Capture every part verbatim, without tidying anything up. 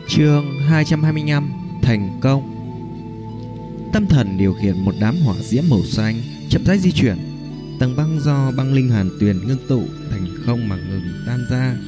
Chương hai trăm hai mươi lăm. Thành công. Tâm thần điều khiển một đám hỏa diễm màu xanh chậm rãi di chuyển. Tầng băng do băng linh hàn tuyền ngưng tụ thành không mà ngừng tan ra.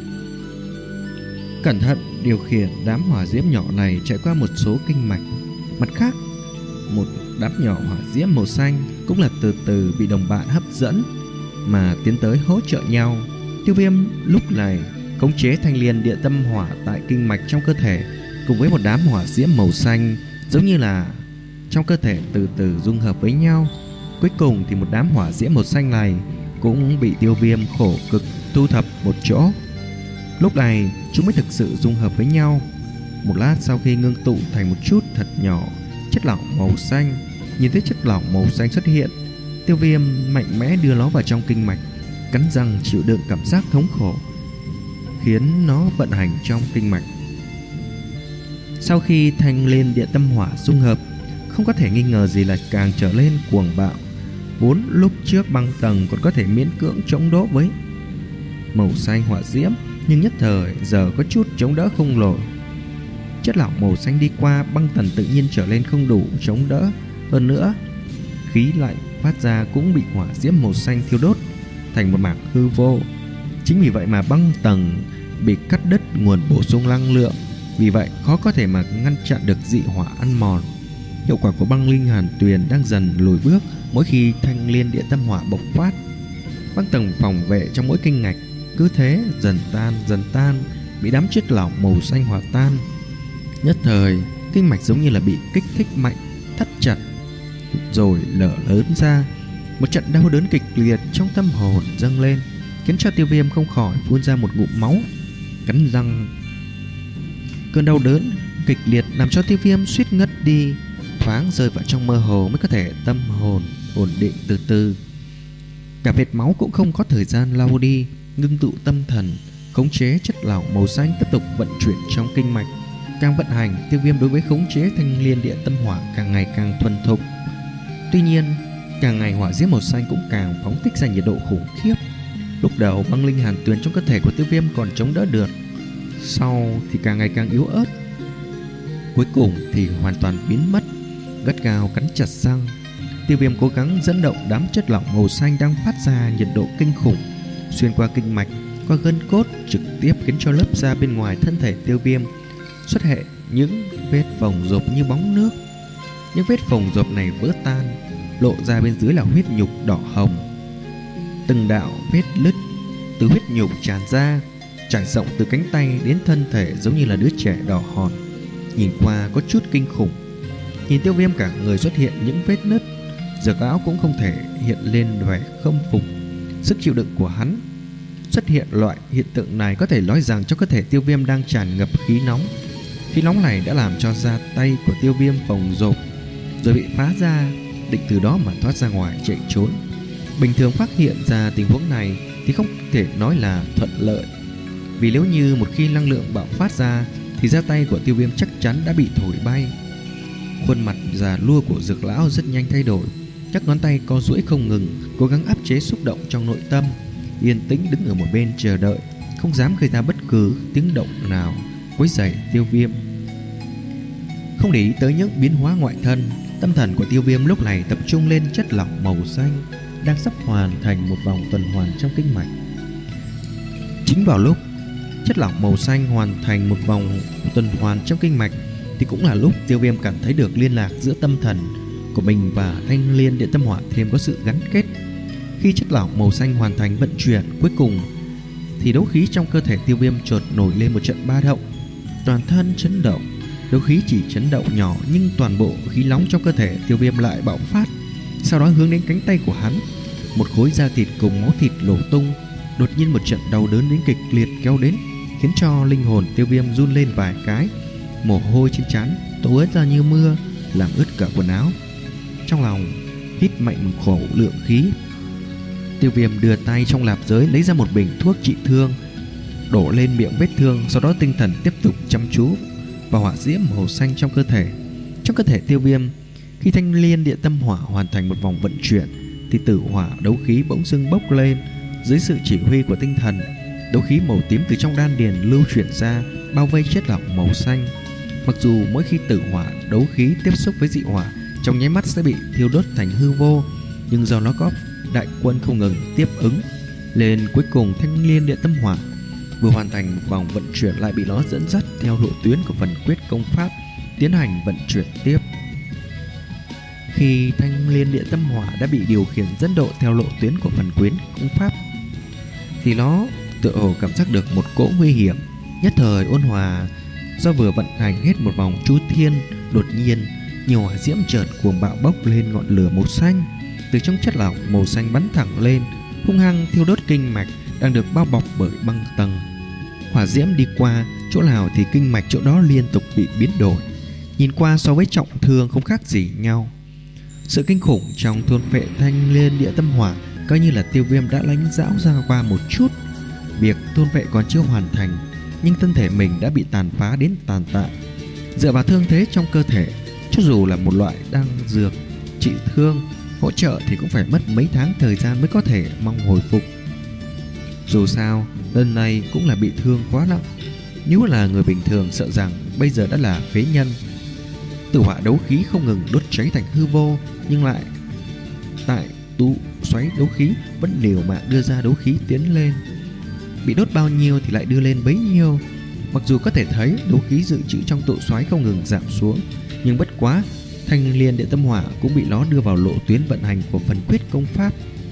Cẩn thận điều khiển đám hỏa diễm nhỏ này chạy qua một số kinh mạch. Mặt khác, một đám nhỏ hỏa diễm màu xanh cũng là từ từ bị đồng bạn hấp dẫn mà tiến tới hỗ trợ nhau. Tiêu Viêm lúc này khống chế thanh liên địa tâm hỏa tại kinh mạch trong cơ thể, cùng với một đám hỏa diễm màu xanh giống như là trong cơ thể từ từ dung hợp với nhau. Cuối cùng thì một đám hỏa diễm màu xanh này cũng bị Tiêu Viêm khổ cực thu thập một chỗ. Lúc này chúng mới thực sự dung hợp với nhau. Một lát sau khi ngưng tụ thành một chút thật nhỏ chất lỏng màu xanh, nhìn thấy chất lỏng màu xanh xuất hiện, Tiêu Viêm mạnh mẽ đưa nó vào trong kinh mạch, cắn răng chịu đựng cảm giác thống khổ khiến nó vận hành trong kinh mạch. Sau khi thanh liên địa tâm hỏa dung hợp, không có thể nghi ngờ gì là càng trở lên cuồng bạo. Vốn lúc trước băng tầng còn có thể miễn cưỡng chống đỡ với màu xanh hỏa diễm, nhưng nhất thời giờ có chút chống đỡ không nổi. Chất lỏng màu xanh đi qua, băng tầng tự nhiên trở lên không đủ chống đỡ. Hơn nữa, khí lạnh phát ra cũng bị hỏa diễm màu xanh thiêu đốt thành một mảng hư vô. Chính vì vậy mà băng tầng bị cắt đứt nguồn bổ sung năng lượng, vì vậy khó có thể mà ngăn chặn được dị hỏa ăn mòn. Hiệu quả của băng linh hàn tuyền đang dần lùi bước mỗi khi thanh liên địa tâm hỏa bộc phát. Băng tầng phòng vệ trong mỗi kinh ngạch cứ thế dần tan dần tan, bị đám chất lỏng màu xanh hòa tan. Nhất thời kinh mạch giống như là bị kích thích mạnh, thắt chặt rồi lở lớn ra. Một trận đau đớn kịch liệt trong tâm hồn dâng lên, khiến cho Tiêu Viêm không khỏi phun ra một ngụm máu, cắn răng. Cơn đau đớn kịch liệt làm cho Tiêu Viêm suýt ngất đi, thoáng rơi vào trong mơ hồ mới có thể tâm hồn ổn định từ từ. Cả vệt máu cũng không có thời gian lau đi, ngưng tụ tâm thần, khống chế chất lỏng màu xanh tiếp tục vận chuyển trong kinh mạch. Càng vận hành, Tiêu Viêm đối với khống chế thanh liên địa tâm hỏa càng ngày càng thuần thục. Tuy nhiên, càng ngày hỏa diễm màu xanh cũng càng phóng thích ra nhiệt độ khủng khiếp. Lúc đầu băng linh hàn tuyền trong cơ thể của Tiêu Viêm còn chống đỡ được, sau thì càng ngày càng yếu ớt, cuối cùng thì hoàn toàn biến mất. Gắt gao cắn chặt răng, Tiêu Viêm cố gắng dẫn động đám chất lỏng màu xanh đang phát ra nhiệt độ kinh khủng xuyên qua kinh mạch, qua gân cốt, trực tiếp khiến cho lớp da bên ngoài thân thể Tiêu Viêm xuất hiện những vết phồng rộp như bóng nước. Những vết phồng rộp này vỡ tan, lộ ra bên dưới là huyết nhục đỏ hồng. Từng đạo vết lứt từ huyết nhục tràn ra, trải rộng từ cánh tay đến thân thể giống như là đứa trẻ đỏ hòn, nhìn qua có chút kinh khủng. Nhìn Tiêu Viêm cả người xuất hiện những vết nứt, Dược Lão cũng không thể hiện lên vẻ khâm phục. Sức chịu đựng của hắn xuất hiện loại hiện tượng này có thể nói rằng trong cơ thể Tiêu Viêm đang tràn ngập khí nóng. Khí nóng này đã làm cho da tay của Tiêu Viêm phồng rộp rồi bị phá ra, định từ đó mà thoát ra ngoài chạy trốn. Bình thường phát hiện ra tình huống này thì không thể nói là thuận lợi, vì nếu như một khi năng lượng bạo phát ra thì da tay của Tiêu Viêm chắc chắn đã bị thổi bay. Khuôn mặt già nua của Dược Lão rất nhanh thay đổi, các ngón tay co duỗi không ngừng, cố gắng áp chế xúc động trong nội tâm, yên tĩnh đứng ở một bên chờ đợi, không dám gây ra bất cứ tiếng động nào quấy rầy Tiêu Viêm. Không để ý tới những biến hóa ngoại thân, tâm thần của Tiêu Viêm lúc này tập trung lên chất lỏng màu xanh đang sắp hoàn thành một vòng tuần hoàn trong kinh mạch. Chính vào lúc chất lỏng màu xanh hoàn thành một vòng tuần hoàn trong kinh mạch thì cũng là lúc Tiêu Viêm cảm thấy được liên lạc giữa tâm thần của mình và thanh liên địa tâm hỏa thêm có sự gắn kết. Khi chất lỏng màu xanh hoàn thành vận chuyển cuối cùng thì đấu khí trong cơ thể Tiêu Viêm chợt nổi lên một trận ba động, toàn thân chấn động. Đấu khí chỉ chấn động nhỏ nhưng toàn bộ khí nóng trong cơ thể Tiêu Viêm lại bạo phát, sau đó hướng đến cánh tay của hắn. Một khối da thịt cùng máu thịt nổ tung. Đột nhiên một trận đau đớn đến kịch liệt kéo đến, khiến cho linh hồn Tiêu Viêm run lên vài cái. Mồ hôi trên trán túa ra như mưa, làm ướt cả quần áo. Trong lòng hít mạnh một khẩu lượng khí, Tiêu Viêm đưa tay trong lạp giới lấy ra một bình thuốc trị thương, đổ lên miệng vết thương. Sau đó tinh thần tiếp tục chăm chú vào hỏa diễm màu xanh trong cơ thể. Trong cơ thể Tiêu Viêm, khi thanh liên địa tâm hỏa hoàn thành một vòng vận chuyển thì tử hỏa đấu khí bỗng dưng bốc lên. Dưới sự chỉ huy của tinh thần, Đấu khí màu tím từ trong đan điền lưu chuyển ra, bao vây chất lỏng màu xanh. Mặc dù mỗi khi tử hỏa đấu khí tiếp xúc với dị hỏa, trong nháy mắt sẽ bị thiêu đốt thành hư vô, nhưng do nó có đại quân không ngừng tiếp ứng, lên cuối cùng thanh liên địa tâm hỏa vừa hoàn thành một vòng vận chuyển lại bị nó dẫn dắt theo lộ tuyến của phần quyết công pháp tiến hành vận chuyển tiếp. Khi thanh liên địa tâm hỏa đã bị điều khiển dẫn độ theo lộ tuyến của phần quyết công pháp, thì nó tựa hồ cảm giác được một cỗ nguy hiểm, nhất thời ôn hòa. Do vừa vận hành hết một vòng chu thiên, đột nhiên nhiều hỏa diễm chợt cuồng bạo bốc lên ngọn lửa màu xanh, từ trong chất lỏng màu xanh bắn thẳng lên, hung hăng thiêu đốt kinh mạch đang được bao bọc bởi băng tầng. Hỏa diễm đi qua chỗ nào thì kinh mạch chỗ đó liên tục bị biến đổi, nhìn qua so với trọng thương không khác gì nhau. Sự kinh khủng trong thôn phệ thanh liên địa tâm hỏa coi như là Tiêu Viêm đã lãnh giáo ra qua một chút. Việc thôn phệ còn chưa hoàn thành, nhưng thân thể mình đã bị tàn phá đến tàn tạ. Dựa vào thương thế trong cơ thể, cho dù là một loại đan dược trị thương hỗ trợ thì cũng phải mất mấy tháng thời gian mới có thể mong hồi phục. Dù sao, lần này cũng là bị thương quá nặng. Nếu là người bình thường sợ rằng bây giờ đã là phế nhân. Tử hỏa đấu khí không ngừng đốt cháy thành hư vô, nhưng lại tại tụ xoáy đấu khí vẫn liều mạng đưa ra đấu khí tiến lên. Bị đốt bao nhiêu thì lại đưa lên bấy nhiêu. Mặc dù có thể thấy đấu khí dự trữ trong tụ xoáy không ngừng giảm xuống, nhưng bất quá thanh liên địa tâm hỏa cũng bị nó đưa vào lộ tuyến vận hành của phần quyết công pháp.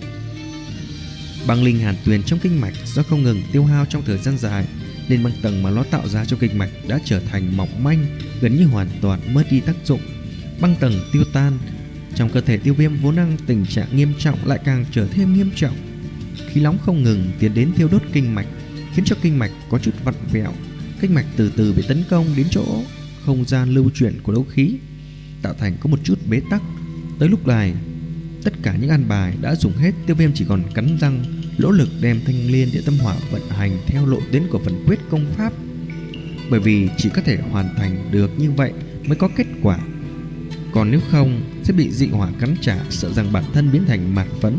Băng linh hàn tuyền trong kinh mạch do không ngừng tiêu hao trong thời gian dài, nên băng tầng mà nó tạo ra trong kinh mạch đã trở thành mỏng manh, gần như hoàn toàn mất đi tác dụng. Băng tầng tiêu tan, trong cơ thể Tiêu Viêm vốn đang tình trạng nghiêm trọng lại càng trở thêm nghiêm trọng. Khí nóng không ngừng tiến đến thiêu đốt kinh mạch, khiến cho kinh mạch có chút vặn vẹo. Kinh mạch từ từ bị tấn công đến chỗ không gian lưu chuyển của đấu khí, tạo thành có một chút bế tắc. Tới lúc này, tất cả những an bài đã dùng hết, Tiêu Viêm chỉ còn cắn răng nỗ lực đem thanh liên địa tâm hỏa vận hành theo lộ tuyến của phần quyết công pháp, bởi vì chỉ có thể hoàn thành được như vậy mới có kết quả. Còn nếu không sẽ bị dị hỏa cắn trả, sợ rằng bản thân biến thành mạt phấn.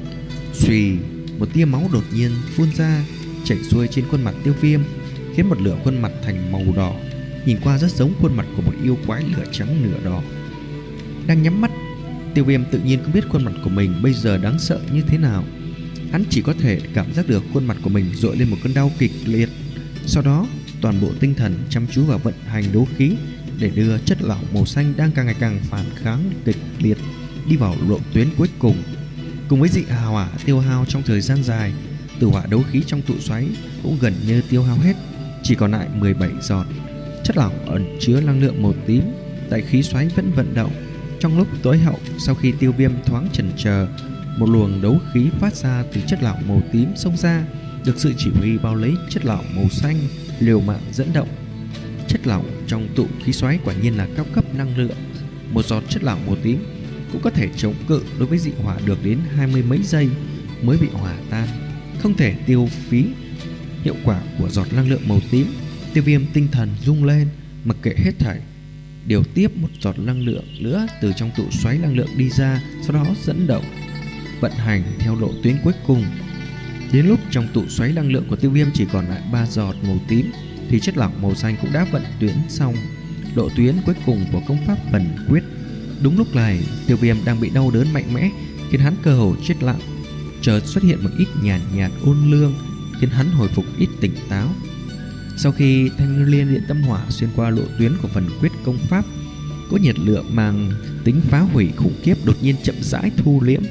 Xùy, một tia máu đột nhiên phun ra, chảy xuôi trên khuôn mặt Tiêu Viêm, khiến một nửa khuôn mặt thành màu đỏ, nhìn qua rất giống khuôn mặt của một yêu quái nửa trắng nửa đỏ. Đang nhắm mắt, Tiêu Viêm tự nhiên không biết khuôn mặt của mình bây giờ đáng sợ như thế nào. Hắn chỉ có thể cảm giác được khuôn mặt của mình dội lên một cơn đau kịch liệt. Sau đó toàn bộ tinh thần chăm chú vào vận hành đấu khí để đưa chất lỏng màu xanh đang càng ngày càng phản kháng kịch liệt đi vào lộ tuyến cuối cùng. Cùng với dị hỏa tiêu hao trong thời gian dài, tử hỏa đấu khí trong tụ xoáy cũng gần như tiêu hao hết, chỉ còn lại mười bảy giọt. Chất lỏng ẩn chứa năng lượng màu tím tại khí xoáy vẫn vận động. Trong lúc tối hậu, sau khi Tiêu Viêm thoáng chần chờ, một luồng đấu khí phát ra từ chất lỏng màu tím xông ra, được sự chỉ huy bao lấy chất lỏng màu xanh liều mạng dẫn động. Chất lỏng trong tụ khí xoáy quả nhiên là cao cấp năng lượng. Một giọt chất lỏng màu tím cũng có thể chống cự đối với dị hỏa được đến hai mươi mấy giây mới bị hỏa tan, không thể tiêu phí hiệu quả của giọt năng lượng màu tím. Tiêu Viêm tinh thần rung lên, mặc kệ hết thảy, điều tiếp một giọt năng lượng nữa từ trong tụ xoáy năng lượng đi ra, sau đó dẫn động vận hành theo lộ tuyến cuối cùng. Đến lúc trong tụ xoáy năng lượng của Tiêu Viêm chỉ còn lại ba giọt màu tím, thì chất lỏng màu xanh cũng đã vận tuyến xong lộ tuyến cuối cùng của công pháp phần quyết. Đúng lúc này, Tiêu Viêm đang bị đau đớn mạnh mẽ, khiến hắn cơ hồ chết lặng. Chợt xuất hiện một ít nhàn nhạt, nhạt ôn lương, khiến hắn hồi phục ít tỉnh táo. Sau khi thanh liên điện tâm hỏa xuyên qua lộ tuyến của phần quyết công pháp, có nhiệt lượng mang tính phá hủy khủng khiếp đột nhiên chậm rãi thu liễm.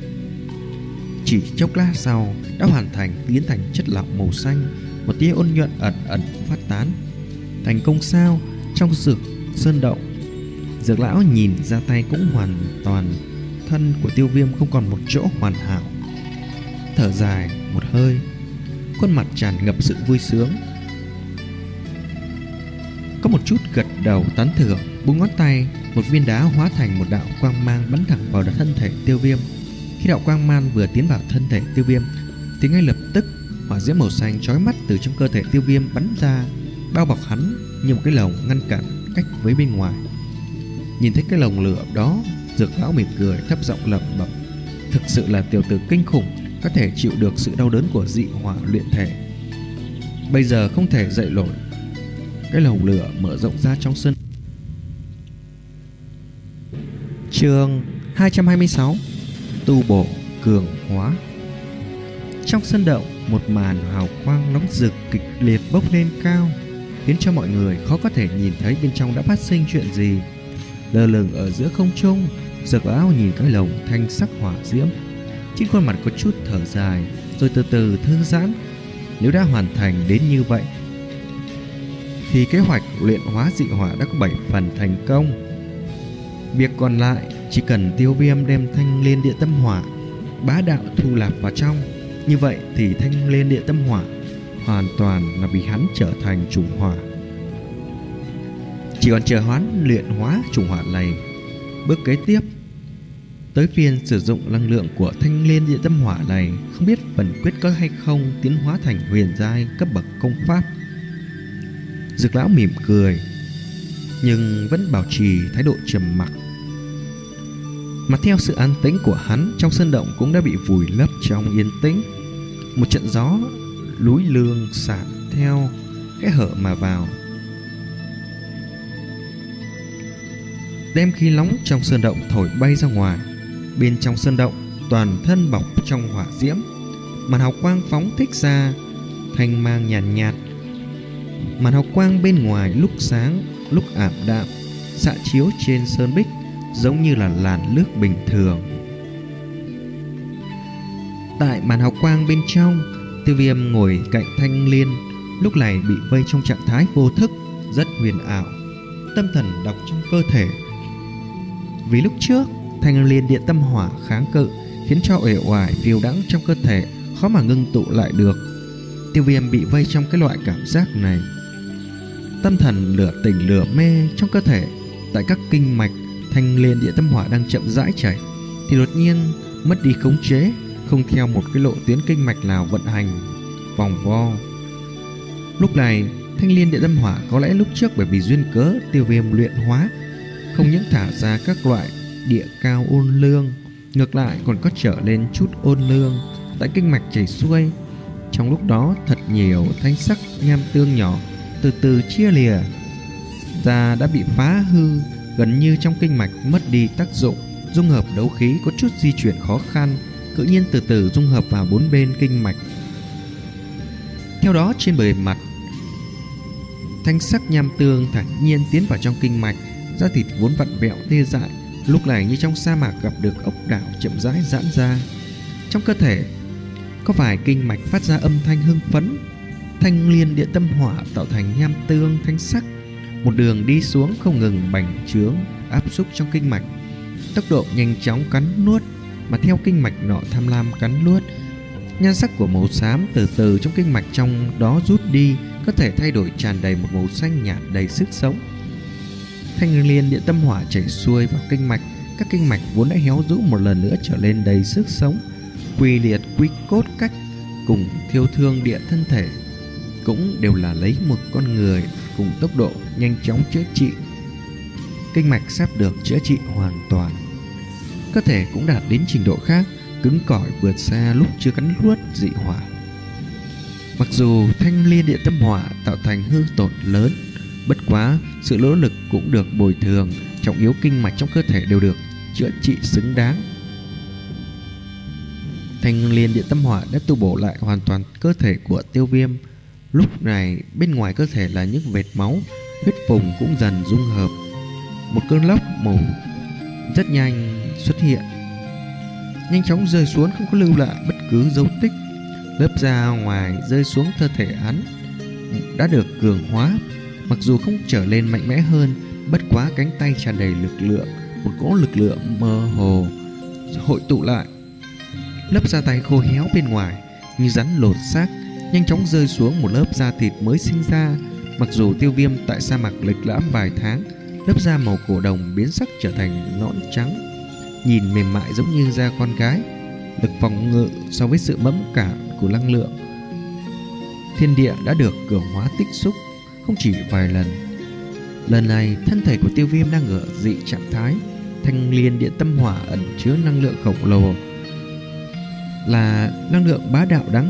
Chỉ chốc lát sau đã hoàn thành biến thành chất lỏng màu xanh, một tia ôn nhuận ẩn ẩn phát tán. Thành công sao? Trong dược sơn động, Dược lão nhìn ra tay cũng hoàn toàn, thân của Tiêu Viêm không còn một chỗ hoàn hảo. Thở dài một hơi, khuôn mặt tràn ngập sự vui sướng, có một chút gật đầu tán thưởng, búng ngón tay, một viên đá hóa thành một đạo quang mang bắn thẳng vào thân thể Tiêu Viêm. Khi đạo quang mang vừa tiến vào thân thể Tiêu Viêm thì ngay lập tức hỏa diễm màu xanh chói mắt từ trong cơ thể Tiêu Viêm bắn ra, bao bọc hắn như một cái lồng ngăn cản cách với bên ngoài. Nhìn thấy cái lồng lửa đó, Dược lão mỉm cười thấp giọng lẩm bẩm: thực sự là tiểu tử kinh khủng, có thể chịu được sự đau đớn của dị hỏa luyện thể. bây giờ không thể dậy nổi. Cái lồng lửa mở rộng ra trong sân. Chương hai trăm hai mươi sáu. Tu bổ cường hóa. Trong sân động, một màn hào quang nóng rực kịch liệt bốc lên cao, khiến cho mọi người khó có thể nhìn thấy bên trong đã phát sinh chuyện gì. Lơ lửng ở giữa không trung, Dược Lão nhìn cái lồng thanh sắc hỏa diễm, trên khuôn mặt có chút thở dài, rồi từ từ thư giãn. Nếu đã hoàn thành đến như vậy thì kế hoạch luyện hóa dị hỏa đã có bảy phần thành công. Việc còn lại chỉ cần Tiêu Viêm đem Thanh Liên Địa Tâm Hỏa bá đạo thu nạp vào trong, như vậy thì Thanh Liên Địa Tâm Hỏa hoàn toàn là bị hắn trở thành chủng hỏa. Chỉ còn chờ hắn luyện hóa chủng hỏa này. Bước kế tiếp tới phiên sử dụng năng lượng của Thanh Liên Địa Tâm Hỏa này, không biết phần quyết có hay không tiến hóa thành huyền giai cấp bậc công pháp. Dược Lão mỉm cười, nhưng vẫn bảo trì thái độ trầm mặc. Mà theo sự an tĩnh của hắn, trong sân động cũng đã bị vùi lấp trong yên tĩnh. Một trận gió núi lương xả theo cái hở mà vào, đem khí nóng trong sơn động thổi bay ra ngoài. Bên trong sơn động toàn thân bọc trong hỏa diễm, màn hào quang phóng thích ra thanh mang nhàn nhạt, nhạt. Màn hào quang bên ngoài lúc sáng lúc ảm đạm, xạ chiếu trên sơn bích giống như là làn nước bình thường. Tại màn hào quang bên trong, Tiêu Viêm ngồi cạnh Thanh Liên, lúc này bị vây trong trạng thái vô thức, rất huyền ảo, tâm thần đọc trong cơ thể. Vì lúc trước Thanh Liên Địa Tâm Hỏa kháng cự, khiến cho uể oải phiêu đãng trong cơ thể khó mà ngưng tụ lại được. Tiêu Viêm bị vây trong cái loại cảm giác này, tâm thần lửa tỉnh lửa mê trong cơ thể. Tại các kinh mạch Thanh Liên Địa Tâm Hỏa đang chậm rãi chảy, thì đột nhiên mất đi khống chế, không theo một cái lộ tuyến kinh mạch nào vận hành vòng vo. Lúc này Thanh Liên Địa Tâm Hỏa có lẽ lúc trước bởi vì duyên cớ Tiêu Viêm luyện hóa, không những thả ra các loại địa cao ôn lương, ngược lại còn có trở lên chút ôn lương tại kinh mạch chảy xuôi. Trong lúc đó thật nhiều thanh sắc nham tương nhỏ từ từ chia lìa ra, đã bị phá hư, gần như trong kinh mạch mất đi tác dụng. Dung hợp đấu khí có chút di chuyển khó khăn, tự nhiên từ từ dung hợp vào bốn bên kinh mạch. Theo đó trên bề mặt thanh sắc nham tương thản nhiên tiến vào trong kinh mạch, da thịt vốn vặn vẹo tê dại lúc này như trong sa mạc gặp được ốc đảo chậm rãi giãn ra. Trong cơ thể có vài kinh mạch phát ra âm thanh hưng phấn. Thanh Liên Địa Tâm Hỏa tạo thành nham tương thanh sắc, một đường đi xuống không ngừng bành trướng áp xúc trong kinh mạch, tốc độ nhanh chóng cắn nuốt. Mà theo kinh mạch nọ tham lam cắn nuốt, nhan sắc của màu xám từ từ trong kinh mạch trong đó rút đi, có thể thay đổi tràn đầy một màu xanh nhạt đầy sức sống. Thanh Liên Địa Tâm Hỏa chảy xuôi vào kinh mạch, các kinh mạch vốn đã héo rũ một lần nữa trở lên đầy sức sống. Quy liệt quy cốt cách cùng thiêu thương địa thân thể cũng đều là lấy một con người cùng tốc độ nhanh chóng chữa trị. Kinh mạch sắp được chữa trị hoàn toàn, cơ thể cũng đạt đến trình độ khác, cứng cỏi vượt xa lúc chưa cắn nuốt dị hỏa. Mặc dù Thanh Liên Địa Tâm Hỏa tạo thành hư tổn lớn, bất quá sự nỗ lực cũng được bồi thường, trọng yếu kinh mạch trong cơ thể đều được chữa trị xứng đáng. Thanh Liên Địa Tâm Hỏa đã tu bổ lại hoàn toàn cơ thể của Tiêu Viêm. Lúc này bên ngoài cơ thể là những vệt máu, huyết phùng cũng dần dung hợp. Một cơn lốc màu rất nhanh xuất hiện, nhanh chóng rơi xuống, không có lưu lại bất cứ dấu tích. Lớp da ngoài rơi xuống cơ thể hắn đã được cường hóa, mặc dù không trở lên mạnh mẽ hơn, bất quá cánh tay tràn đầy lực lượng, một cỗ lực lượng mơ hồ hội tụ lại. Lớp da tay khô héo bên ngoài như rắn lột xác, nhanh chóng rơi xuống một lớp da thịt mới sinh ra. Mặc dù Tiêu Viêm tại sa mạc lịch lãm vài tháng, lớp da màu cổ đồng biến sắc trở thành nõn trắng, nhìn mềm mại giống như da con gái. Lực phòng ngự so với sự mẫn cảm của năng lượng thiên địa đã được cường hóa tích xúc không chỉ vài lần. Lần này thân thể của Tiêu Viêm đang ở dị trạng thái. Thanh Liên Địa Tâm Hỏa ẩn chứa năng lượng khổng lồ, là năng lượng bá đạo đáng sợ,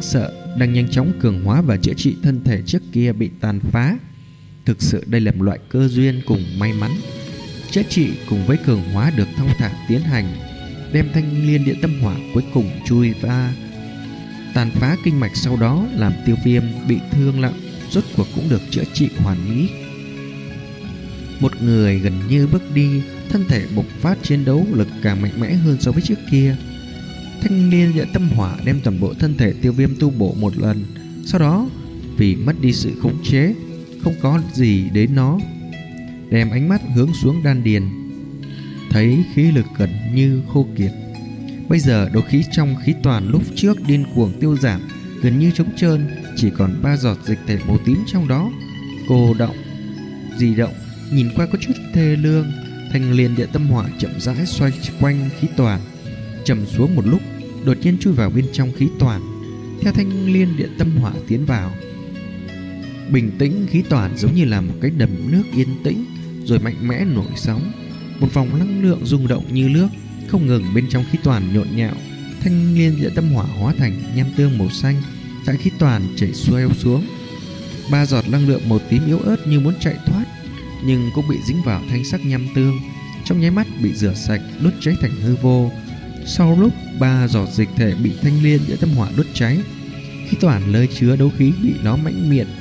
đang nhanh chóng cường hóa và chữa trị thân thể trước kia bị tàn phá. Thực sự đây là một loại cơ duyên cùng may mắn. Chữa trị cùng với cường hóa được thong thả tiến hành, đem Thanh Liên Địa Tâm Hỏa cuối cùng chui va tàn phá kinh mạch, sau đó làm Tiêu Viêm bị thương nặng rốt cuộc cũng được chữa trị hoàn mỹ. Một người gần như bước đi, thân thể bộc phát chiến đấu lực càng mạnh mẽ hơn so với trước kia. Thanh Liên Địa Tâm Hỏa đem toàn bộ thân thể Tiêu Viêm tu bổ một lần, sau đó vì mất đi sự khống chế, không có gì đến nó, đem ánh mắt hướng xuống đan điền, thấy khí lực gần như khô kiệt. Bây giờ đấu khí trong khí toàn lúc trước điên cuồng tiêu giảm, gần như trống trơn, chỉ còn ba giọt dịch thể màu tím trong đó. Cô động, di động, nhìn qua có chút thê lương. Thanh Liên Địa Tâm Hỏa chậm rãi xoay quanh khí toàn, trầm xuống một lúc, đột nhiên chui vào bên trong khí toàn. Theo Thanh Liên Địa Tâm Hỏa tiến vào, bình tĩnh khí toàn giống như là một cái đầm nước yên tĩnh, rồi mạnh mẽ nổi sóng. Một vòng năng lượng rung động như nước không ngừng bên trong khí toàn nhộn nhạo. Thanh Liên Địa Tâm Hỏa hóa thành nham tương màu xanh tại khí toàn chảy xuôi xuống. Ba giọt năng lượng màu tím yếu ớt như muốn chạy thoát, nhưng cũng bị dính vào thanh sắc nham tương, trong nháy mắt bị rửa sạch, đốt cháy thành hư vô. Sau lúc ba giọt dịch thể bị Thanh Liên Địa Tâm Hỏa đốt cháy, khí toàn nơi chứa đấu khí bị nó mãnh miệng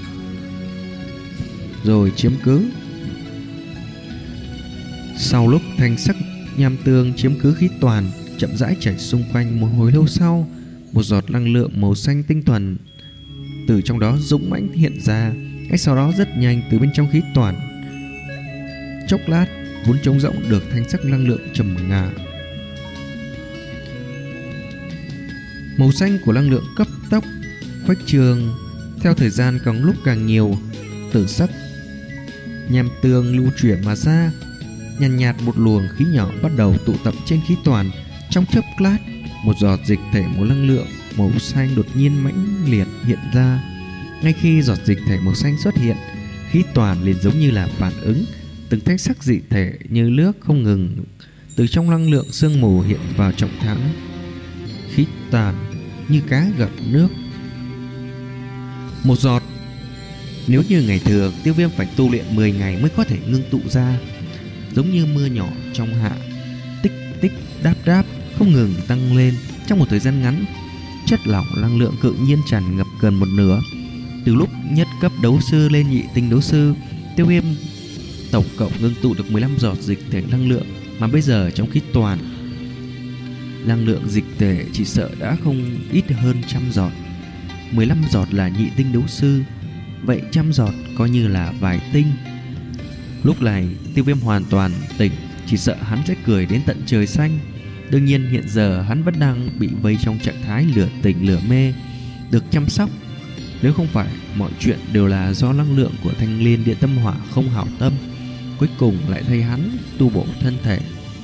rồi chiếm cứ. Sau lúc thanh sắc nham tương chiếm cứ khí toàn, chậm rãi chảy xung quanh, một hồi lâu sau, một giọt năng lượng màu xanh tinh thuần từ trong đó dũng mãnh hiện ra. Ngay sau đó rất nhanh từ bên trong khí toàn, chốc lát vốn trống rỗng được thanh sắc năng lượng trầm ngà. Màu xanh của năng lượng cấp tốc khuếch trường, theo thời gian càng lúc càng nhiều, tử sắc nham tương lưu chuyển mà ra. Nhàn nhạt, nhạt một luồng khí nhỏ bắt đầu tụ tập trên khí toàn. Trong chốc lát, một giọt dịch thể màu năng lượng màu xanh đột nhiên mãnh liệt hiện ra. Ngay khi giọt dịch thể màu xanh xuất hiện, khí toàn liền giống như là phản ứng, từng thanh sắc dị thể như nước không ngừng từ trong năng lượng sương mù hiện vào trọng thái. Khí toàn như cá gặp nước. Một giọt, nếu như ngày thường Tiêu Viêm phải tu luyện mười ngày mới có thể ngưng tụ ra, giống như mưa nhỏ trong hạ, tích tích đáp đáp không ngừng tăng lên. Trong một thời gian ngắn, chất lỏng năng lượng tự nhiên tràn ngập gần một nửa. Từ lúc nhất cấp đấu sư lên nhị tinh đấu sư, Tiêu Viêm tổng cộng ngưng tụ được mười lăm giọt dịch thể năng lượng, mà bây giờ trong khí toàn, năng lượng dịch thể chỉ sợ đã không ít hơn trăm giọt. Mười lăm giọt là nhị tinh đấu sư, vậy trăm giọt coi như là vài tinh. Lúc này Tiêu Viêm hoàn toàn tỉnh, chỉ sợ hắn sẽ cười đến tận trời xanh. Đương nhiên hiện giờ hắn vẫn đang bị vây trong trạng thái lửa tỉnh lửa mê, được chăm sóc. Nếu không phải mọi chuyện đều là do năng lượng của Thanh Liên Địa Tâm Hỏa không hảo tâm, cuối cùng lại thay hắn tu bổ thân thể.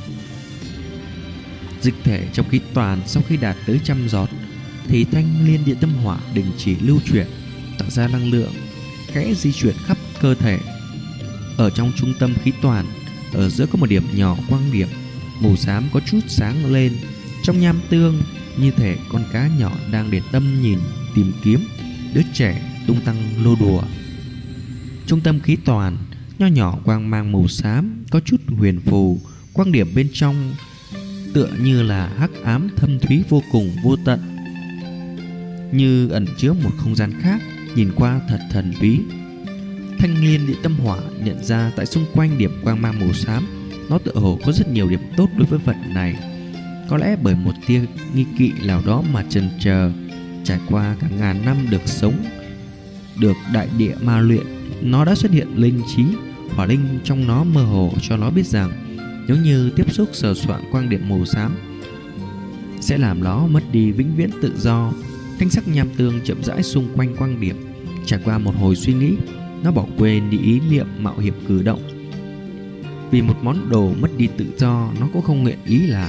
Dịch thể trong khí toàn sau khi đạt tới trăm giọt thì Thanh Liên Địa Tâm Hỏa đình chỉ lưu chuyển, tạo ra năng lượng khẽ di chuyển khắp cơ thể. Ở trong trung tâm khí toàn, ở giữa có một điểm nhỏ quang điểm màu xám có chút sáng lên. Trong nham tương, như thể con cá nhỏ đang để tâm nhìn tìm kiếm đứa trẻ tung tăng lô đùa. Trung tâm khí toàn, nho nhỏ quang mang màu xám có chút huyền phù, quang điểm bên trong tựa như là hắc ám thâm thúy vô cùng vô tận, như ẩn chứa một không gian khác, nhìn qua thật thần bí. Thanh Liên Địa Tâm Hỏa nhận ra tại xung quanh điểm quang mang màu xám, nó tựa hồ có rất nhiều điểm tốt đối với vật này. Có lẽ bởi một tia nghi kỵ nào đó mà chần chờ. Trải qua cả ngàn năm được sống, được đại địa ma luyện, nó đã xuất hiện linh trí. Hỏa linh trong nó mơ hồ cho nó biết rằng nếu như tiếp xúc sờ soạng quang điểm màu xám sẽ làm nó mất đi vĩnh viễn tự do. Thanh sắc nham tương chậm rãi xung quanh quang điểm. Trải qua một hồi suy nghĩ, nó bỏ quên đi ý niệm mạo hiểm cử động. Vì một món đồ mất đi tự do, nó cũng không nguyện ý làm.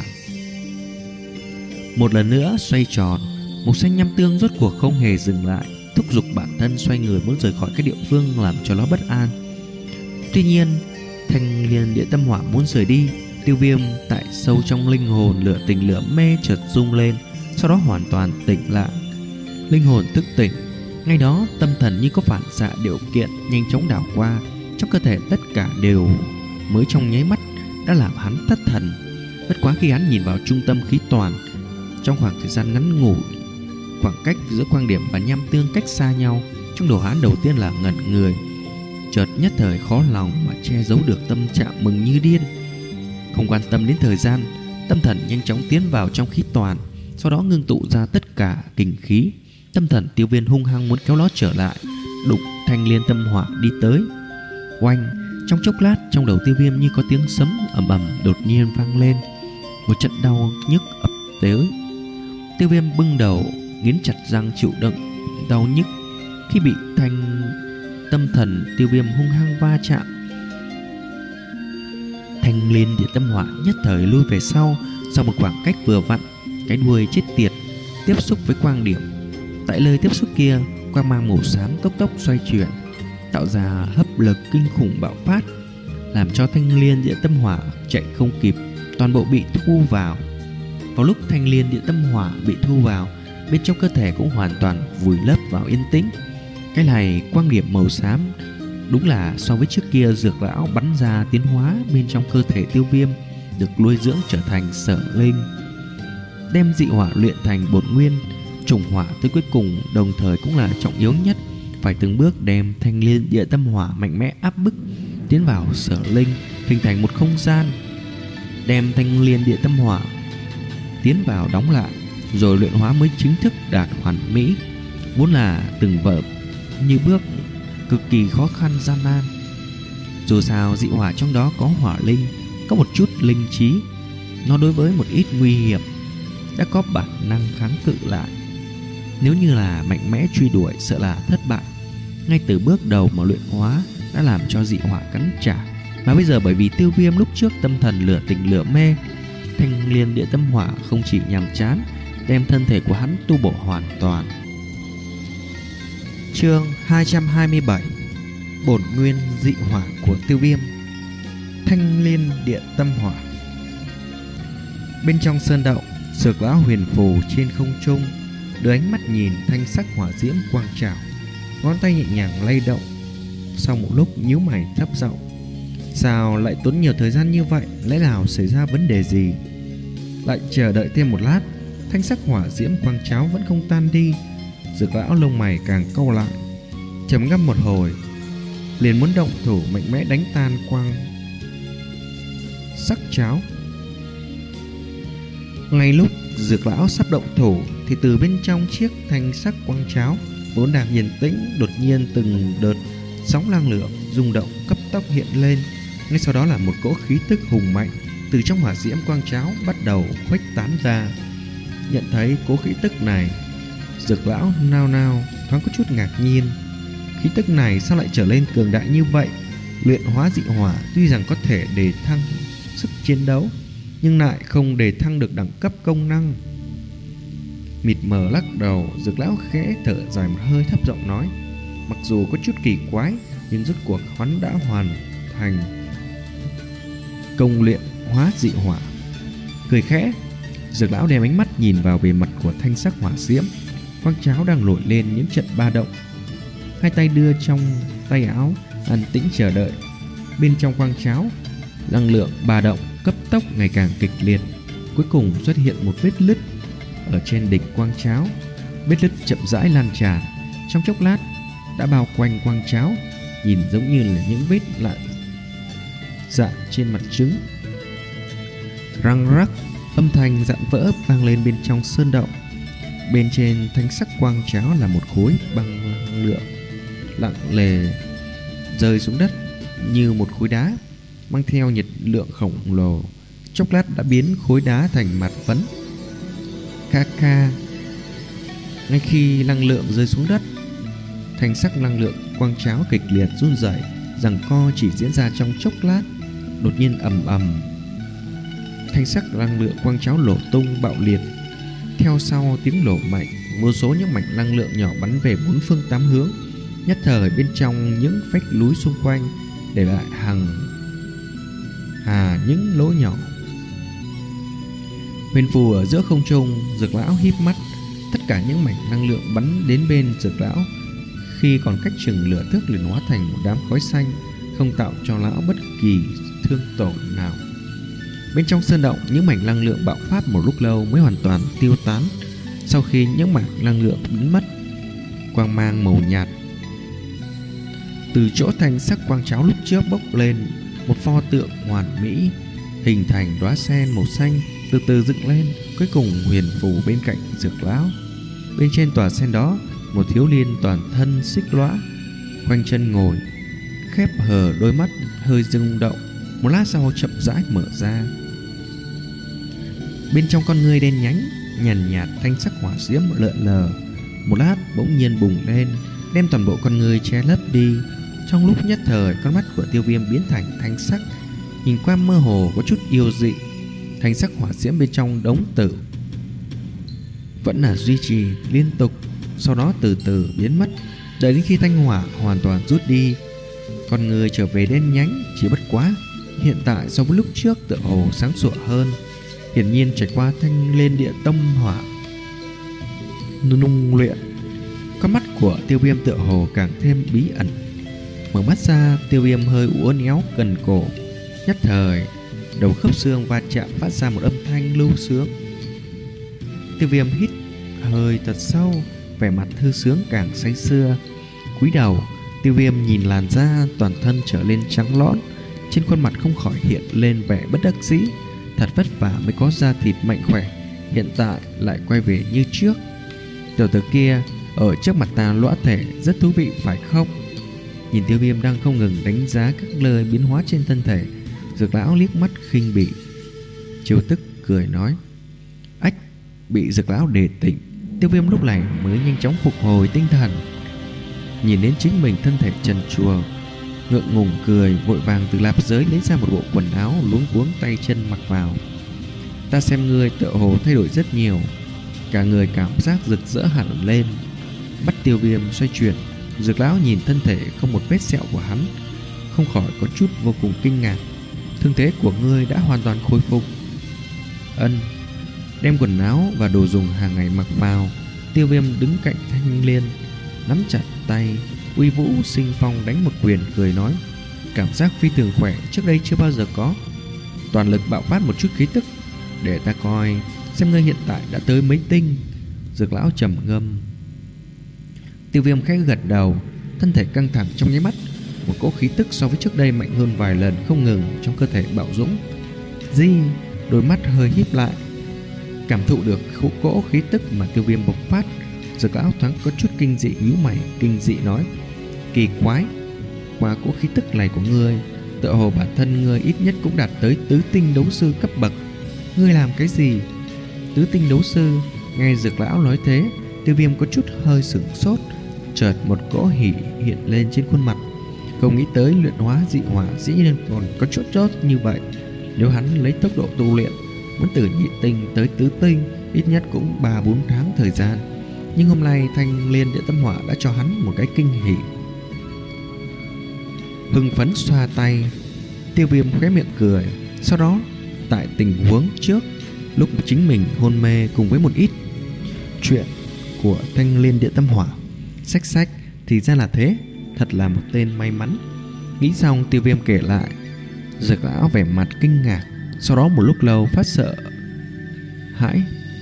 Một lần nữa xoay tròn, màu xanh nham tương rốt cuộc không hề dừng lại, thúc giục bản thân xoay người muốn rời khỏi cái địa phương làm cho nó bất an. Tuy nhiên, Thanh Liên Địa Tâm Hỏa muốn rời đi, Tiêu Viêm tại sâu trong linh hồn lửa tình lửa mê chợt rung lên, sau đó hoàn toàn tỉnh lại. linh hồn thức tỉnh. Ngay đó tâm thần như có phản xạ điều kiện nhanh chóng đảo qua, trong cơ thể tất cả đều mới trong nháy mắt đã làm hắn thất thần. Bất quá khi hắn nhìn vào trung tâm khí toàn, trong khoảng thời gian ngắn ngủi, khoảng cách giữa quang điểm và nham tương cách xa nhau, trong đầu hắn đầu tiên là ngẩn người, chợt nhất thời khó lòng mà che giấu được tâm trạng mừng như điên. Không quan tâm đến thời gian, tâm thần nhanh chóng tiến vào trong khí toàn, sau đó ngưng tụ ra tất cả kình khí. Tâm thần Tiêu Viêm hung hăng muốn kéo nó trở lại, đụng thanh liên tâm hỏa đi tới. Oanh! Trong chốc lát, trong đầu Tiêu Viêm như có tiếng sấm ầm ầm đột nhiên vang lên, một trận đau nhức ập tới. Tiêu Viêm bưng đầu, nghiến chặt răng chịu đựng đau nhức khi bị thanh tâm thần Tiêu Viêm hung hăng va chạm. Thanh liên địa tâm hỏa nhất thời lui về sau, sau một khoảng cách vừa vặn, cái đuôi chết tiệt tiếp xúc với quang điểm. Tại nơi tiếp xúc kia, quang mang màu xám tốc tốc xoay chuyển, tạo ra hấp lực kinh khủng bạo phát, làm cho thanh liên địa tâm hỏa chạy không kịp, toàn bộ bị thu vào. Vào lúc thanh liên địa tâm hỏa bị thu vào, bên trong cơ thể cũng hoàn toàn vùi lấp vào yên tĩnh. Cái này quang điểm màu xám đúng là so với trước kia dược lão bắn ra tiến hóa bên trong cơ thể Tiêu Viêm, được nuôi dưỡng trở thành sở linh, đem dị hỏa luyện thành bổn nguyên. Trùng hỏa tới cuối cùng đồng thời cũng là trọng yếu nhất, phải từng bước đem thanh liên địa tâm hỏa mạnh mẽ áp bức tiến vào sở linh, hình thành một không gian, đem thanh liên địa tâm hỏa tiến vào đóng lại, rồi luyện hóa mới chính thức đạt hoàn mỹ. Vốn là từng vợ như bước cực kỳ khó khăn gian nan. Dù sao dị hỏa trong đó có hỏa linh, có một chút linh trí, nó đối với một ít nguy hiểm đã có bản năng kháng cự lại. Nếu như là mạnh mẽ truy đuổi, sợ là thất bại. Ngay từ bước đầu mà luyện hóa đã làm cho dị hỏa cắn trả. Mà bây giờ bởi vì Tiêu Viêm lúc trước tâm thần lửa tình lửa mê, thanh liên địa tâm hỏa không chỉ nhàm chán đem thân thể của hắn tu bổ hoàn toàn. Chương hai trăm hai mươi bảy: Bổn nguyên dị hỏa của Tiêu Viêm. Thanh liên địa tâm hỏa. Bên trong sơn động, Dược lão huyền phù trên không trung, đưa ánh mắt nhìn thanh sắc hỏa diễm quang trảo, ngón tay nhẹ nhàng lay động. Sau một lúc nhíu mày thấp giọng: sao lại tốn nhiều thời gian như vậy? Lẽ nào xảy ra vấn đề gì? Lại chờ đợi thêm một lát, thanh sắc hỏa diễm quang cháo vẫn không tan đi. Dược lão lông mày càng cau lại, trầm ngâm một hồi, liền muốn động thủ mạnh mẽ đánh tan quang sắc cháo. Ngay lúc Dược lão sắp động thủ thì từ bên trong chiếc thanh sắc quang cháo vốn đang yên tĩnh, đột nhiên từng đợt sóng năng lượng rung động cấp tốc hiện lên. Ngay sau đó là một cỗ khí tức hùng mạnh từ trong hỏa diễm quang cháo bắt đầu khuếch tán ra. Nhận thấy cỗ khí tức này, Dược lão nao nao thoáng có chút ngạc nhiên. Khí tức này sao lại trở lên cường đại như vậy? Luyện hóa dị hỏa tuy rằng có thể đề thăng sức chiến đấu, nhưng lại không đề thăng được đẳng cấp công năng. Mịt mờ lắc đầu, Dược lão khẽ thở dài một hơi, thấp giọng nói: mặc dù có chút kỳ quái, nhưng rốt cuộc hắn đã hoàn thành công luyện hóa dị hỏa. Cười khẽ, Dược lão đem ánh mắt nhìn vào bề mặt của thanh sắc hỏa diễm quang cháo đang nổi lên những trận ba động. Hai tay đưa trong tay áo, an tĩnh chờ đợi. Bên trong quang cháo, năng lượng ba động cấp tốc ngày càng kịch liệt. Cuối cùng xuất hiện một vết nứt ở trên đỉnh quang cháo. Vết nứt chậm rãi lan tràn, trong chốc lát đã bao quanh quang cháo, nhìn giống như là những vết lạn dạn trên mặt trứng. Răng rắc, âm thanh dạn vỡ vang lên bên trong sơn động. Bên trên thanh sắc quang cháo là một khối băng năng lượng lặng lề rơi xuống đất như một khối đá, mang theo nhiệt lượng khổng lồ. Chốc lát đã biến khối đá thành mặt phấn. Kha kha. Ngay khi năng lượng rơi xuống đất, thanh sắc năng lượng quang cháo kịch liệt run rẩy, giằng co chỉ diễn ra trong chốc lát. Đột nhiên ầm ầm, thanh sắc năng lượng quang cháo nổ tung bạo liệt. Theo sau tiếng nổ mạnh, vô số những mảnh năng lượng nhỏ bắn về bốn phương tám hướng. Nhất thời bên trong những vách núi xung quanh để lại hàng hà những lỗ nhỏ. Huyền phù ở giữa không trung, Dược lão híp mắt, Tất cả những mảnh năng lượng bắn đến bên Dược lão, khi còn cách chừng lửa thước liền hóa thành một đám khói xanh, không tạo cho lão bất kỳ thương tổn nào. Bên trong sơn động, những mảnh năng lượng bạo phát một lúc lâu mới hoàn toàn tiêu tán. Sau khi những mảnh năng lượng biến mất, quang mang màu nhạt từ chỗ thanh sắc quang cháo lúc trước bốc lên, một pho tượng hoàn mỹ hình thành đóa sen màu xanh từ từ dựng lên, cuối cùng huyền phù bên cạnh Dược lão. Bên trên tòa sen đó, một thiếu niên toàn thân xích lõa khoanh chân ngồi, khép hờ đôi mắt hơi rung động, một lát sau chậm rãi mở ra. Bên trong con ngươi đen nhánh nhàn nhạt thanh sắc hỏa diễm lượn lờ, một lát bỗng nhiên bùng lên, đem toàn bộ con ngươi che lấp đi. Trong lúc nhất thời, con mắt của Tiêu Viêm biến thành thanh sắc, nhìn qua mơ hồ có chút yêu dị. Thanh sắc hỏa diễm bên trong đống tử vẫn là duy trì liên tục, sau đó từ từ biến mất. Đợi đến khi thanh hỏa hoàn toàn rút đi, con người trở về đen nhánh. Chỉ bất quá hiện tại so với lúc trước tựa hồ sáng sủa hơn, hiển nhiên trải qua thanh lên địa tâm hỏa nung luyện. Con mắt của Tiêu Viêm tựa hồ càng thêm bí ẩn. Mở mắt ra, Tiêu Viêm hơi uốn éo gần cổ, nhất thời đầu khớp xương va chạm phát ra một âm thanh lưu sướng. Tiêu Viêm hít hơi thật sâu, vẻ mặt thư sướng càng say sưa. Cúi đầu, Tiêu Viêm nhìn làn da toàn thân trở lên trắng lõn, trên khuôn mặt không khỏi hiện lên vẻ bất đắc dĩ. Thật vất vả mới có da thịt mạnh khỏe, hiện tại lại quay về như trước. Tiểu tử kia ở trước mặt ta lõa thể rất thú vị phải không? Nhìn Tiêu Viêm đang không ngừng đánh giá các lời biến hóa trên thân thể, Dược lão liếc mắt khinh bỉ, chiêu tức cười nói: Ách! Bị Dược lão đề tỉnh, Tiêu Viêm lúc này mới nhanh chóng phục hồi tinh thần. Nhìn đến chính mình thân thể trần truồng, ngượng ngùng cười, vội vàng từ lạp giới lấy ra một bộ quần áo luống cuống tay chân mặc vào. Ta xem ngươi tựa hồ thay đổi rất nhiều, cả người cảm giác rực rỡ hẳn lên. Bắt Tiêu Viêm xoay chuyển, Dược lão nhìn thân thể không một vết sẹo của hắn, không khỏi có chút vô cùng kinh ngạc. Thương thế của ngươi đã hoàn toàn khôi phục. Ân. Đem quần áo và đồ dùng hàng ngày mặc vào, Tiêu Viêm đứng cạnh Thanh Liên, nắm chặt tay, uy vũ sinh phong đánh một quyền, cười nói: Cảm giác phi thường khỏe, trước đây chưa bao giờ có. Toàn lực bạo phát một chút khí tức, để ta coi xem ngươi hiện tại đã tới mấy tinh. Dược lão trầm ngâm. Tiêu Viêm khẽ gật đầu, thân thể căng thẳng trong nháy mắt, một cỗ khí tức so với trước đây mạnh hơn vài lần không ngừng trong cơ thể bạo dũng. Di, đôi mắt hơi híp lại, cảm thụ được khổ cỗ khí tức mà Tiêu Viêm bộc phát. Dược lão thoáng có chút kinh dị, nhíu mày kinh dị nói: Kỳ quái, qua cỗ khí tức này của ngươi, tựa hồ bản thân ngươi ít nhất cũng đạt tới tứ tinh đấu sư cấp bậc. Ngươi làm cái gì? Tứ tinh đấu sư? Nghe Dược lão nói thế, Tiêu Viêm có chút hơi sửng sốt, chợt một cỗ hỉ hiện lên trên khuôn mặt. Không nghĩ tới luyện hóa dị hỏa dĩ nhiên còn có chỗ chốt như vậy. Nếu hắn lấy tốc độ tu luyện, muốn từ nhị tinh tới tứ tinh ít nhất cũng ba bốn tháng thời gian. Nhưng hôm nay Thanh Liên địa tâm hỏa đã cho hắn một cái kinh hỉ. Hưng phấn xoa tay, Tiêu Viêm khóe miệng cười. Sau đó, tại tình huống trước, lúc chính mình hôn mê cùng với một ít chuyện của Thanh Liên địa tâm hỏa, xách xách thì ra là thế, thật là một tên may mắn. Nghĩ xong, Tiêu Viêm kể lại. Dược lão vẻ mặt kinh ngạc, sau đó một lúc lâu phát sợ hãi.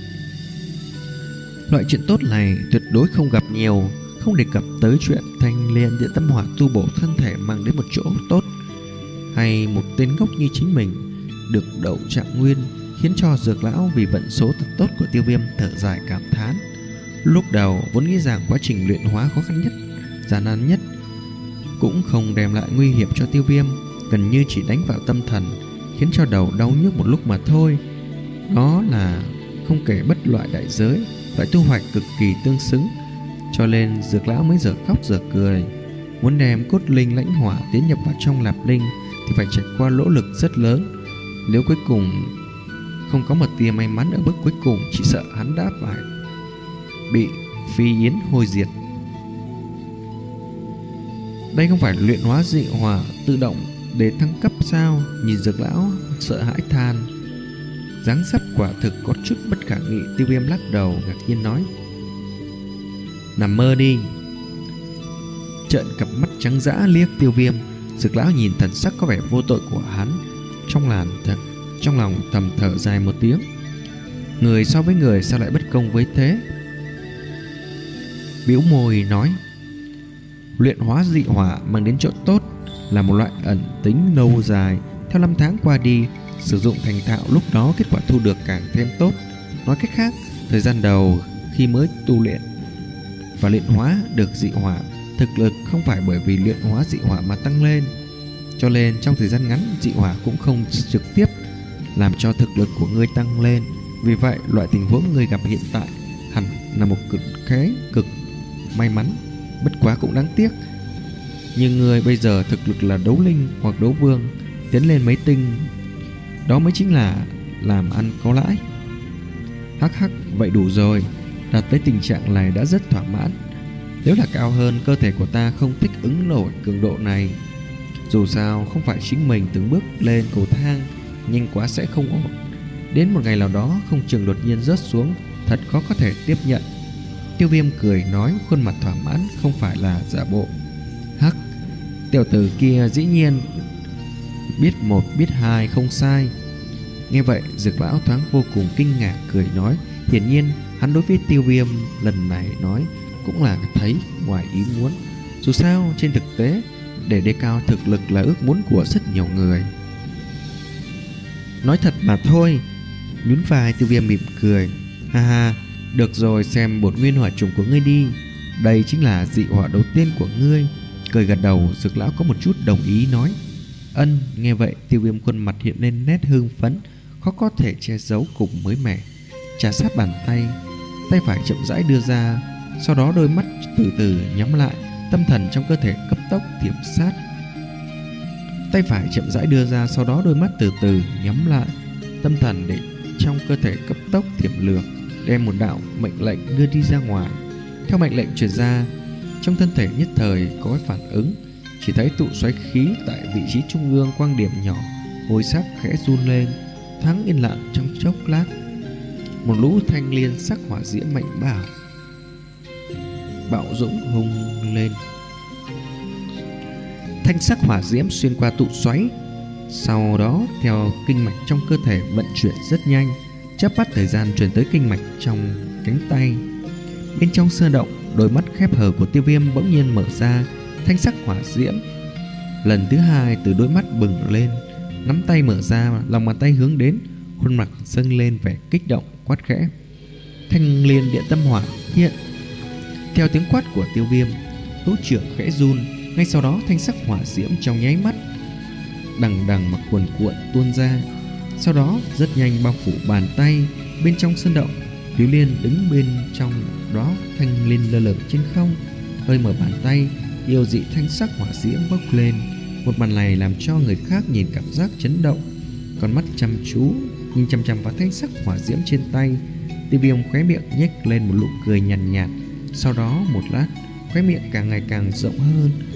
Loại chuyện tốt này tuyệt đối không gặp nhiều, không đề cập tới chuyện Thanh Liên địa tâm hỏa tu bổ thân thể mang đến một chỗ tốt, hay một tên ngốc như chính mình được đậu trạng nguyên, khiến cho Dược lão vì vận số thật tốt của Tiêu Viêm thở dài cảm thán. Lúc đầu vốn nghĩ rằng quá trình luyện hóa khó khăn nhất, gian nan nhất, cũng không đem lại nguy hiểm cho Tiêu Viêm, gần như chỉ đánh vào tâm thần, khiến cho đầu đau nhức một lúc mà thôi. Đó là không kể bất loại đại giới, loại thu hoạch cực kỳ tương xứng. Cho nên Dược lão mới giờ khóc giờ cười. Muốn đem cốt linh lãnh hỏa tiến nhập vào trong lạp linh thì phải trải qua nỗ lực rất lớn. Nếu cuối cùng không có một tia may mắn ở bước cuối cùng, chỉ sợ hắn đã phải bị phi yến hôi diệt. Đây không phải luyện hóa dị hỏa tự động để thăng cấp sao? Nhìn Dược lão sợ hãi than. Dáng dấp quả thực có chút bất khả nghị. Tiêu Viêm lắc đầu ngạc nhiên nói: Nằm mơ đi. Trợn cặp mắt trắng dã liếc Tiêu Viêm, Dược lão nhìn thần sắc có vẻ vô tội của hắn, trong làn th trong lòng thầm thở dài một tiếng. Người so với người sao lại bất công với thế? Bĩu môi nói, luyện hóa dị hỏa mang đến chỗ tốt là một loại ẩn tính lâu dài. Theo năm tháng qua đi, sử dụng thành thạo, lúc đó kết quả thu được càng thêm tốt. Nói cách khác, thời gian đầu khi mới tu luyện và luyện hóa được dị hỏa, thực lực không phải bởi vì luyện hóa dị hỏa mà tăng lên, cho nên trong thời gian ngắn dị hỏa cũng không trực tiếp làm cho thực lực của ngươi tăng lên. Vì vậy loại tình huống ngươi gặp hiện tại hẳn là một cực khế cực may mắn. Bất quá cũng đáng tiếc, nhưng ngươi bây giờ thực lực là đấu linh hoặc đấu vương, tiến lên mấy tinh, đó mới chính là làm ăn có lãi. Hắc hắc, vậy đủ rồi, đạt tới tình trạng này đã rất thỏa mãn. Nếu là cao hơn, cơ thể của ta không thích ứng nổi cường độ này. Dù sao không phải chính mình từng bước lên cầu thang nhanh quá sẽ không ổn, đến một ngày nào đó không chừng đột nhiên rớt xuống, thật khó có thể tiếp nhận. Tiêu Viêm cười nói, khuôn mặt thỏa mãn không phải là giả bộ. Hắc, tiểu tử kia dĩ nhiên biết một biết hai không sai. Nghe vậy Dược lão thoáng vô cùng kinh ngạc, cười nói, hiển nhiên hắn đối với Tiêu Viêm lần này nói cũng là thấy ngoài ý muốn. Dù sao trên thực tế, để đề cao thực lực là ước muốn của rất nhiều người. Nói thật mà thôi. Nhún vai Tiêu Viêm mỉm cười, ha ha, được rồi, xem bổn nguyên hỏa trùng của ngươi đi. Đây chính là dị hỏa đầu tiên của ngươi. Cười gật đầu, Dược lão có một chút đồng ý nói, ân. Nghe vậy Tiêu Viêm khuôn mặt hiện lên nét hưng phấn, khó có thể che giấu cùng mới mẻ. Trà sát bàn tay, tay phải chậm rãi đưa ra, sau đó đôi mắt từ từ nhắm lại, tâm thần trong cơ thể cấp tốc thiểm sát. Tay phải chậm rãi đưa ra, sau đó đôi mắt từ từ nhắm lại, tâm thần để trong cơ thể cấp tốc thiểm lược, đem một đạo mệnh lệnh đưa đi ra ngoài. Theo mệnh lệnh truyền ra, trong thân thể nhất thời có cái phản ứng, chỉ thấy tụ xoáy khí tại vị trí trung ương quang điểm nhỏ, ngôi sắc khẽ run lên, thoáng yên lặng trong chốc lát. Một lũ thanh liên sắc hỏa diễm mạnh bảo bạo dũng hung lên. Thanh sắc hỏa diễm xuyên qua tụ xoáy, sau đó theo kinh mạch trong cơ thể vận chuyển rất nhanh, chớp mắt thời gian truyền tới kinh mạch trong cánh tay. Bên trong sơn động, đôi mắt khép hờ của Tiêu Viêm bỗng nhiên mở ra, thanh sắc hỏa diễm lần thứ hai từ đôi mắt bừng lên, nắm tay mở ra, lòng bàn tay hướng đến, khuôn mặt dâng lên vẻ kích động, quát khẽ, thanh liên điện tâm hỏa hiện. Theo tiếng quát của Tiêu Viêm, tố trưởng khẽ run, ngay sau đó thanh sắc hỏa diễm trong nháy mắt đằng đằng mà cuồn cuộn tuôn ra, sau đó rất nhanh bao phủ bàn tay. Bên trong sơn động, Thiếu Liên đứng bên trong đó, thanh liên lơ lửng trên không, hơi mở bàn tay, yêu dị thanh sắc hỏa diễm bốc lên. Một màn này làm cho người khác nhìn cảm giác chấn động, con mắt chăm chú nhìn chăm chăm vào thanh sắc hỏa diễm trên tay. Tiêu Viêm khóe miệng nhếch lên một nụ cười nhàn nhạt, nhạt, sau đó một lát khóe miệng càng ngày càng rộng hơn,